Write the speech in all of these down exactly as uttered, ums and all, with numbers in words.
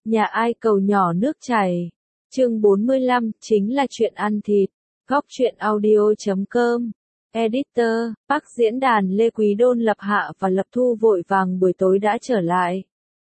Nhà ai cầu nhỏ nước chảy. Chương bốn mươi lăm, chính là chuyện ăn thịt. Góc truyện audio chấm com. Editor, Bắc diễn đàn Lê Quý Đôn Lập Hạ và Lập Thu vội vàng buổi tối đã trở lại.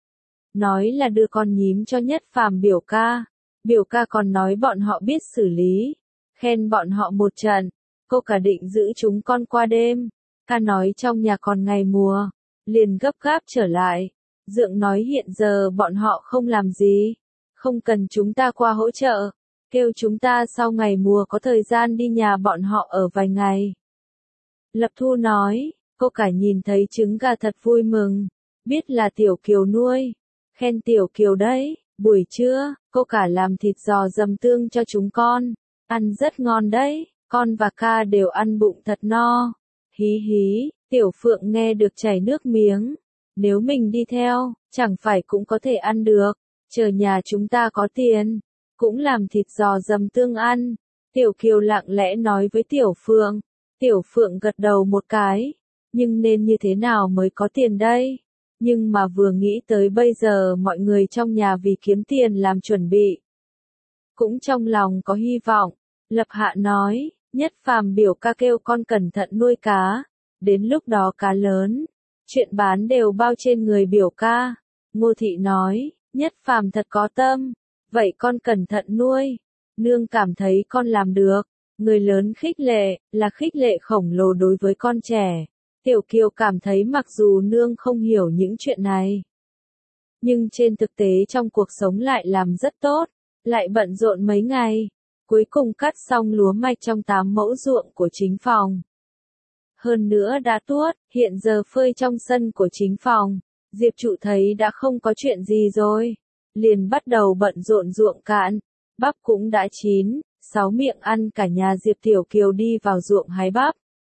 Nói là đưa con nhím cho Nhất Phàm biểu ca. Biểu ca còn nói bọn họ biết xử lý. Khen bọn họ một trận. Cô cả định giữ chúng con qua đêm. Ca nói trong nhà còn ngày mùa. Liền gấp gáp trở lại. Dượng nói hiện giờ bọn họ không làm gì. Không cần chúng ta qua hỗ trợ. Kêu chúng ta sau ngày mùa có thời gian đi nhà bọn họ ở vài ngày. Lập Thu nói, cô cả nhìn thấy trứng gà thật vui mừng. Biết là Tiểu Kiều nuôi. Khen Tiểu Kiều đấy, buổi trưa, cô cả làm thịt giò dầm tương cho chúng con. Ăn rất ngon đấy, con và ca đều ăn bụng thật no. Hí hí, Tiểu Phượng nghe được chảy nước miếng. Nếu mình đi theo, chẳng phải cũng có thể ăn được. Chờ nhà chúng ta có tiền, cũng làm thịt giò dầm tương ăn. Tiểu Kiều lặng lẽ nói với Tiểu Phượng. Tiểu Phượng gật đầu một cái. Nhưng nên như thế nào mới có tiền đây? Nhưng mà vừa nghĩ tới bây giờ mọi người trong nhà vì kiếm tiền làm chuẩn bị. Cũng trong lòng có hy vọng. Lập Hạ nói, Nhất Phàm biểu ca kêu con cẩn thận nuôi cá. Đến lúc đó cá lớn, chuyện bán đều bao trên người biểu ca. Ngô Thị nói, Nhất Phàm thật có tâm. Vậy con cẩn thận nuôi. Nương cảm thấy con làm được. Người lớn khích lệ, là khích lệ khổng lồ đối với con trẻ. Tiểu Kiều cảm thấy mặc dù nương không hiểu những chuyện này. Nhưng trên thực tế trong cuộc sống lại làm rất tốt. Lại bận rộn mấy ngày. Cuối cùng cắt xong lúa mạch trong tám mẫu ruộng của chính phòng. Hơn nữa đã tuốt, hiện giờ phơi trong sân của chính phòng. Diệp Trụ thấy đã không có chuyện gì rồi. Liền bắt đầu bận rộn ruộng cạn. Bắp cũng đã chín, sáu miệng ăn cả nhà Diệp Tiểu Kiều đi vào ruộng hái bắp.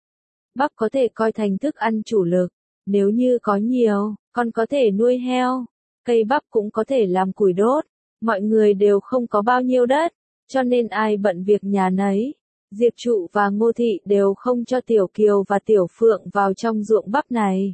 Bắp có thể coi thành thức ăn chủ lực. Nếu như có nhiều, con có thể nuôi heo. Cây bắp cũng có thể làm củi đốt. Mọi người đều không có bao nhiêu đất. Cho nên ai bận việc nhà nấy. Diệp Trụ và Ngô Thị đều không cho Tiểu Kiều và Tiểu Phượng vào trong ruộng bắp này.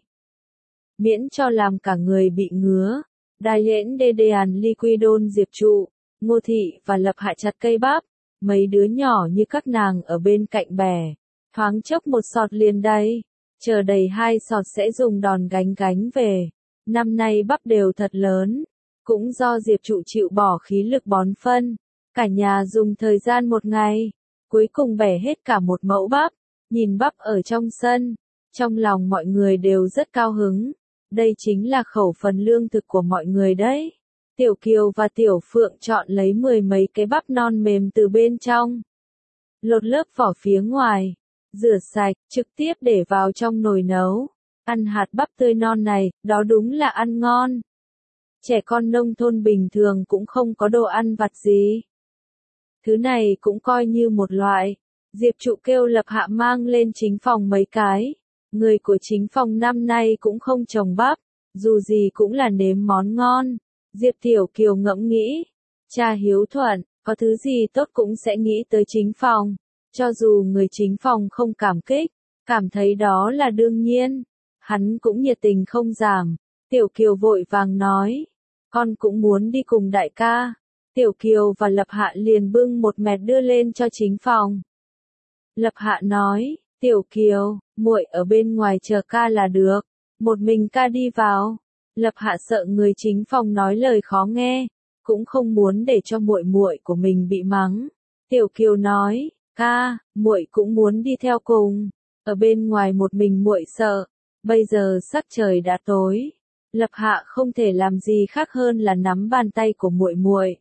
Miễn cho làm cả người bị ngứa. Đài lễn đê đèn ly quy đôn Diệp Trụ, Ngô Thị và Lập Hạ chặt cây bắp. Mấy đứa nhỏ như các nàng ở bên cạnh bè. Thoáng chốc một sọt liền đây. Chờ đầy hai sọt sẽ dùng đòn gánh gánh về. Năm nay bắp đều thật lớn. Cũng do Diệp Trụ chịu bỏ khí lực bón phân. Cả nhà dùng thời gian một ngày. Cuối cùng bẻ hết cả một mẫu bắp. Nhìn bắp ở trong sân. Trong lòng mọi người đều rất cao hứng. Đây chính là khẩu phần lương thực của mọi người đấy. Tiểu Kiều và Tiểu Phượng chọn lấy mười mấy cái bắp non mềm từ bên trong. Lột lớp vỏ phía ngoài. Rửa sạch, trực tiếp để vào trong nồi nấu. Ăn hạt bắp tươi non này, đó đúng là ăn ngon. Trẻ con nông thôn bình thường cũng không có đồ ăn vặt gì. Thứ này cũng coi như một loại. Diệp Trụ kêu Lập Hạ mang lên chính phòng mấy cái. Người của chính phòng năm nay cũng không trồng bắp. Dù gì cũng là nếm món ngon. Diệp Tiểu Kiều ngẫm nghĩ. Cha hiếu thuận, có thứ gì tốt cũng sẽ nghĩ tới chính phòng. Cho dù người chính phòng không cảm kích, cảm thấy đó là đương nhiên. Hắn cũng nhiệt tình không giảm. Tiểu Kiều vội vàng nói. Con cũng muốn đi cùng đại ca. Tiểu Kiều và Lập Hạ liền bưng một mẹt đưa lên cho chính phòng. Lập Hạ nói, Tiểu Kiều, muội ở bên ngoài chờ ca là được. Một mình ca đi vào. Lập Hạ sợ người chính phòng nói lời khó nghe, cũng không muốn để cho muội muội của mình bị mắng. Tiểu Kiều nói, ca, muội cũng muốn đi theo cùng. Ở bên ngoài một mình muội sợ. Bây giờ sắc trời đã tối. Lập Hạ không thể làm gì khác hơn là nắm bàn tay của muội muội.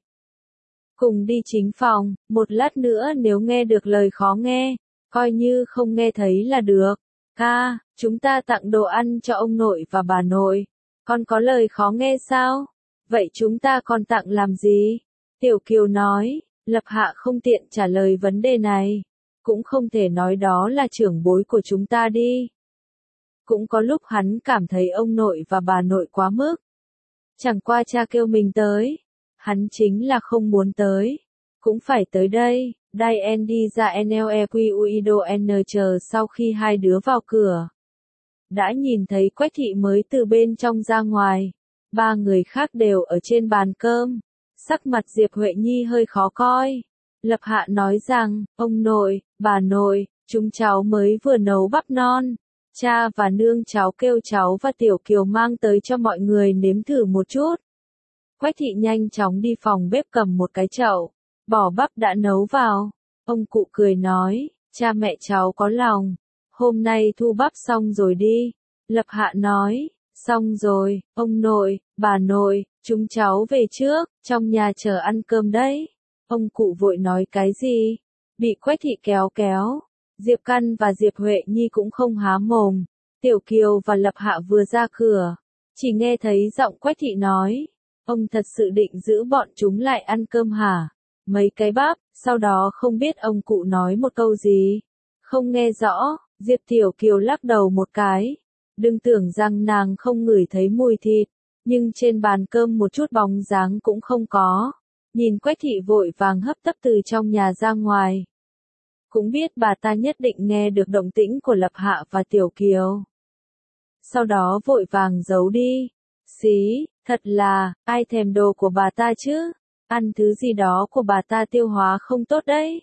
Cùng đi chính phòng, một lát nữa nếu nghe được lời khó nghe, coi như không nghe thấy là được. Ca, chúng ta tặng đồ ăn cho ông nội và bà nội. Con có lời khó nghe sao? Vậy chúng ta còn tặng làm gì? Tiểu Kiều nói, Lập Hạ không tiện trả lời vấn đề này. Cũng không thể nói đó là trưởng bối của chúng ta đi. Cũng có lúc hắn cảm thấy ông nội và bà nội quá mức. Chẳng qua cha kêu mình tới. Hắn chính là không muốn tới. Cũng phải tới đây. Diane đi ra Nequuido N chờ sau khi hai đứa vào cửa. Đã nhìn thấy Quách Thị mới từ bên trong ra ngoài. ba người khác đều ở trên bàn cơm. Sắc mặt Diệp Huệ Nhi hơi khó coi. Lập Hạ nói rằng, ông nội, bà nội, chúng cháu mới vừa nấu bắp non. Cha và nương cháu kêu cháu và Tiểu Kiều mang tới cho mọi người nếm thử một chút. Quách thị nhanh chóng đi phòng bếp cầm một cái chậu, bỏ bắp đã nấu vào. Ông cụ cười nói, cha mẹ cháu có lòng, hôm nay thu bắp xong rồi đi. Lập Hạ nói, xong rồi, ông nội, bà nội, chúng cháu về trước, trong nhà chờ ăn cơm đấy. Ông cụ vội nói cái gì? Bị Quách thị kéo kéo. Diệp Căn và Diệp Huệ Nhi cũng không há mồm. Tiểu Kiều và Lập Hạ vừa ra cửa, chỉ nghe thấy giọng Quách thị nói, ông thật sự định giữ bọn chúng lại ăn cơm hả? Mấy cái bắp, sau đó không biết ông cụ nói một câu gì. Không nghe rõ, Diệp Tiểu Kiều lắc đầu một cái. Đừng tưởng rằng nàng không ngửi thấy mùi thịt, nhưng trên bàn cơm một chút bóng dáng cũng không có. Nhìn Quách thị vội vàng hấp tấp từ trong nhà ra ngoài. Cũng biết bà ta nhất định nghe được động tĩnh của Lập Hạ và Tiểu Kiều. Sau đó vội vàng giấu đi. Xí, thật là, ai thèm đồ của bà ta chứ? Ăn thứ gì đó của bà ta tiêu hóa không tốt đấy.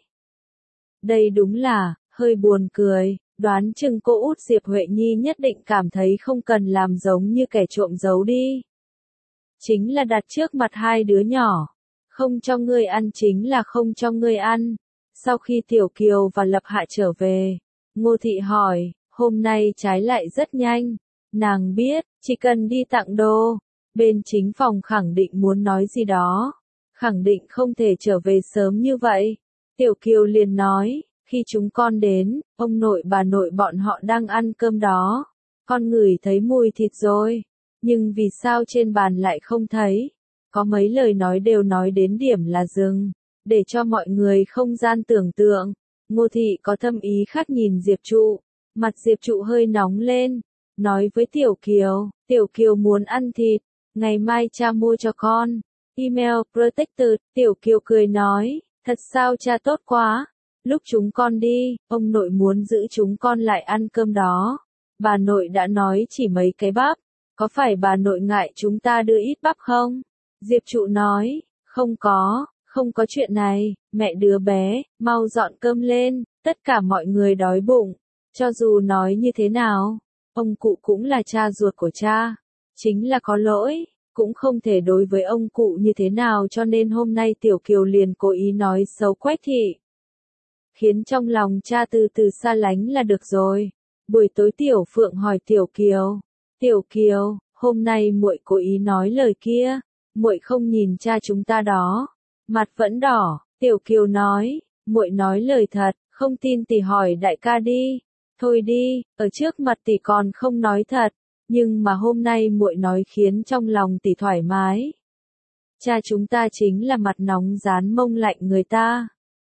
Đây đúng là, hơi buồn cười, đoán chừng cô út Diệp Huệ Nhi nhất định cảm thấy không cần làm giống như kẻ trộm giấu đi. Chính là đặt trước mặt hai đứa nhỏ. Không cho ngươi ăn chính là không cho ngươi ăn. Sau khi Tiểu Kiều và Lập Hạ trở về, Ngô Thị hỏi, hôm nay trái lại rất nhanh. Nàng biết, chỉ cần đi tặng đồ, bên chính phòng khẳng định muốn nói gì đó. Khẳng định không thể trở về sớm như vậy. Tiểu Kiều liền nói, khi chúng con đến, ông nội bà nội bọn họ đang ăn cơm đó. Con ngửi thấy mùi thịt rồi. Nhưng vì sao trên bàn lại không thấy? Có mấy lời nói đều nói đến điểm là dừng. Để cho mọi người không gian tưởng tượng. Ngô Thị có thâm ý khác nhìn Diệp Trụ. Mặt Diệp Trụ hơi nóng lên. Nói với Tiểu Kiều, Tiểu Kiều muốn ăn thịt. Ngày mai cha mua cho con. Email Protected. Tiểu Kiều cười nói, thật sao cha tốt quá. Lúc chúng con đi, ông nội muốn giữ chúng con lại ăn cơm đó. Bà nội đã nói chỉ mấy cái bắp. Có phải bà nội ngại chúng ta đưa ít bắp không? Diệp Trụ nói, không có, không có chuyện này, mẹ đứa bé, mau dọn cơm lên, tất cả mọi người đói bụng. Cho dù nói như thế nào, ông cụ cũng là cha ruột của cha. Chính là có lỗi, cũng không thể đối với ông cụ như thế nào cho nên hôm nay Tiểu Kiều liền cố ý nói xấu Quách thị. Khiến trong lòng cha từ từ xa lánh là được rồi. Buổi tối Tiểu Phượng hỏi Tiểu Kiều, Tiểu Kiều, hôm nay muội cố ý nói lời kia, muội không nhìn cha chúng ta đó. Mặt vẫn đỏ, Tiểu Kiều nói, muội nói lời thật, không tin tỷ hỏi đại ca đi. Thôi đi, ở trước mặt tỷ còn không nói thật, nhưng mà hôm nay muội nói khiến trong lòng tỷ thoải mái. Cha chúng ta chính là mặt nóng rán mông lạnh người ta.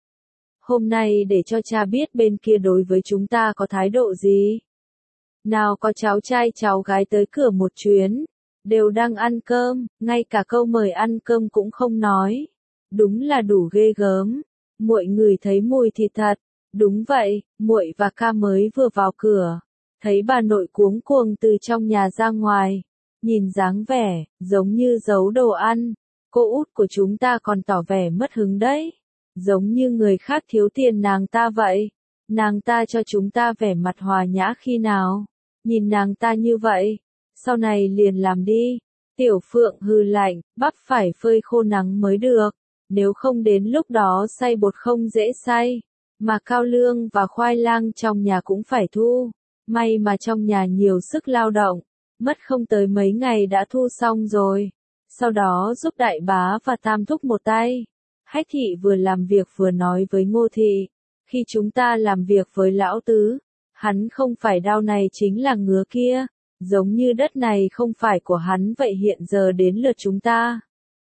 Hôm nay để cho cha biết bên kia đối với chúng ta có thái độ gì. Nào có cháu trai cháu gái tới cửa một chuyến, đều đang ăn cơm, ngay cả câu mời ăn cơm cũng không nói. Đúng là đủ ghê gớm. Muội ngửi thấy mùi thịt thật. Đúng vậy, muội và ca mới vừa vào cửa, thấy bà nội cuống cuồng từ trong nhà ra ngoài, nhìn dáng vẻ giống như giấu đồ ăn. Cô út của chúng ta còn tỏ vẻ mất hứng đấy, giống như người khác thiếu tiền nàng ta vậy. Nàng ta cho chúng ta vẻ mặt hòa nhã khi nào? Nhìn nàng ta như vậy, sau này liền làm đi. Tiểu Phượng hừ lạnh, bắp phải phơi khô nắng mới được, nếu không đến lúc đó xay bột không dễ xay. Mà cao lương và khoai lang trong nhà cũng phải thu. May mà trong nhà nhiều sức lao động, mất không tới mấy ngày đã thu xong rồi. Sau đó giúp đại bá và tam thúc một tay. Hách thị vừa làm việc vừa nói với Ngô Thị, khi chúng ta làm việc với lão tứ, hắn không phải đau này chính là ngứa kia, giống như đất này không phải của hắn vậy hiện giờ đến lượt chúng ta.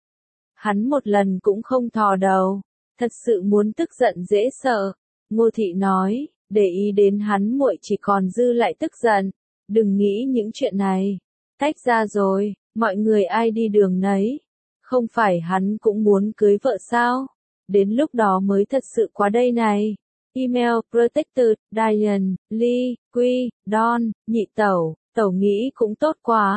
Hắn một lần cũng không thò đầu, thật sự muốn tức giận dễ sợ. Ngô Thị nói, để ý đến hắn muội chỉ còn dư lại tức giận, đừng nghĩ những chuyện này. Tách ra rồi, mọi người ai đi đường nấy. Không phải hắn cũng muốn cưới vợ sao? Đến lúc đó mới thật sự quá đây này. Email Protected, Diane, Lee, Quy, Don, nhị tẩu, tẩu nghĩ cũng tốt quá.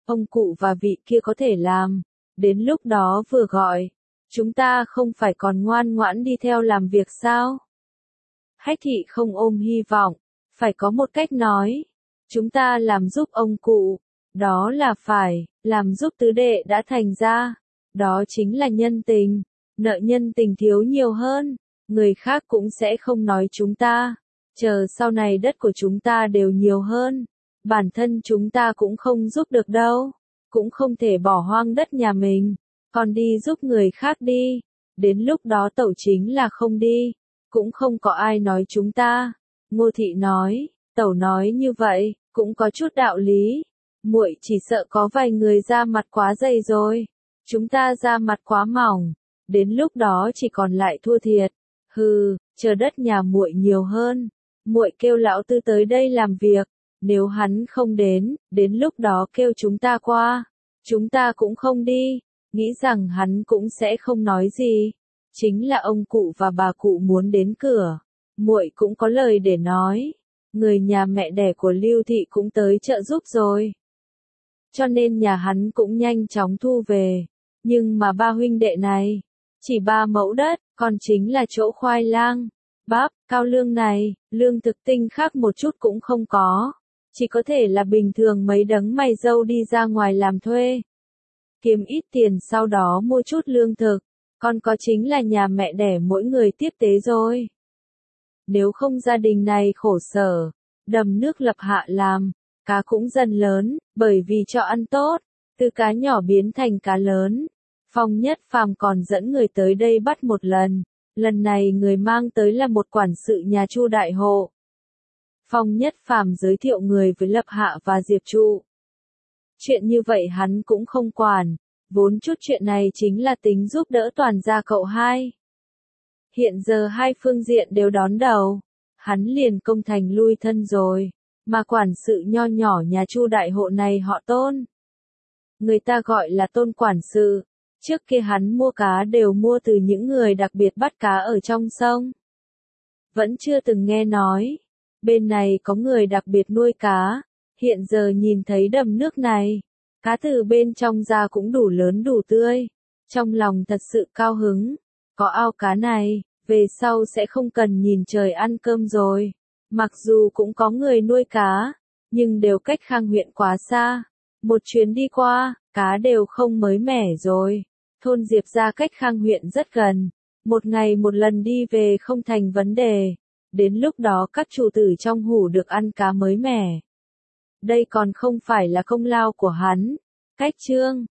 ông cụ và vị kia có thể làm. Đến lúc đó vừa gọi, chúng ta không phải còn ngoan ngoãn đi theo làm việc sao? Hách thị không ôm hy vọng, phải có một cách nói. Chúng ta làm giúp ông cụ, đó là phải, làm giúp tứ đệ đã thành ra. Đó chính là nhân tình, nợ nhân tình thiếu nhiều hơn, người khác cũng sẽ không nói chúng ta. Chờ sau này đất của chúng ta đều nhiều hơn, bản thân chúng ta cũng không giúp được đâu, cũng không thể bỏ hoang đất nhà mình, còn đi giúp người khác đi. Đến lúc đó tẩu chính là không đi, cũng không có ai nói chúng ta. Ngô thị nói, tẩu nói như vậy, cũng có chút đạo lý. Muội chỉ sợ có vài người da mặt quá dày rồi, chúng ta da mặt quá mỏng, đến lúc đó chỉ còn lại thua thiệt. Hừ, chờ đất nhà muội nhiều hơn, muội kêu lão tư tới đây làm việc, nếu hắn không đến, đến lúc đó kêu chúng ta qua, chúng ta cũng không đi, nghĩ rằng hắn cũng sẽ không nói gì. Chính là ông cụ và bà cụ muốn đến cửa, muội cũng có lời để nói. Người nhà mẹ đẻ của Lưu Thị cũng tới trợ giúp rồi, cho nên nhà hắn cũng nhanh chóng thu về. Nhưng mà ba huynh đệ này, chỉ ba mẫu đất, còn chính là chỗ khoai lang, bắp, cao lương này, lương thực tinh khác một chút cũng không có. Chỉ có thể là bình thường mấy đấng mày râu đi ra ngoài làm thuê, kiếm ít tiền sau đó mua chút lương thực, còn có chính là nhà mẹ đẻ mỗi người tiếp tế rồi. Nếu không gia đình này khổ sở, đầm nước lập hạ làm, cá cũng dần lớn, bởi vì cho ăn tốt, từ cá nhỏ biến thành cá lớn. Phong Nhất Phàm còn dẫn người tới đây bắt một lần, lần này người mang tới là một quản sự nhà Chu đại hộ. Phong Nhất Phàm giới thiệu người với Lập Hạ và Diệp Trụ. Chuyện như vậy hắn cũng không quản, vốn chút chuyện này chính là tính giúp đỡ toàn gia cậu hai. Hiện giờ hai phương diện đều đón đầu, hắn liền công thành lui thân rồi, mà quản sự nho nhỏ nhà Chu đại hộ này họ Tôn. Người ta gọi là Tôn quản sự, trước kia hắn mua cá đều mua từ những người đặc biệt bắt cá ở trong sông. Vẫn chưa từng nghe nói, bên này có người đặc biệt nuôi cá, hiện giờ nhìn thấy đầm nước này, cá từ bên trong ra cũng đủ lớn đủ tươi, trong lòng thật sự cao hứng, có ao cá này, về sau sẽ không cần nhìn trời ăn cơm rồi. Mặc dù cũng có người nuôi cá, nhưng đều cách Khang huyện quá xa, một chuyến đi qua, cá đều không mới mẻ rồi. Thôn Diệp ra cách Khang huyện rất gần, một ngày một lần đi về không thành vấn đề, đến lúc đó các chủ tử trong hủ được ăn cá mới mẻ. Đây còn không phải là công lao của hắn. Cách chương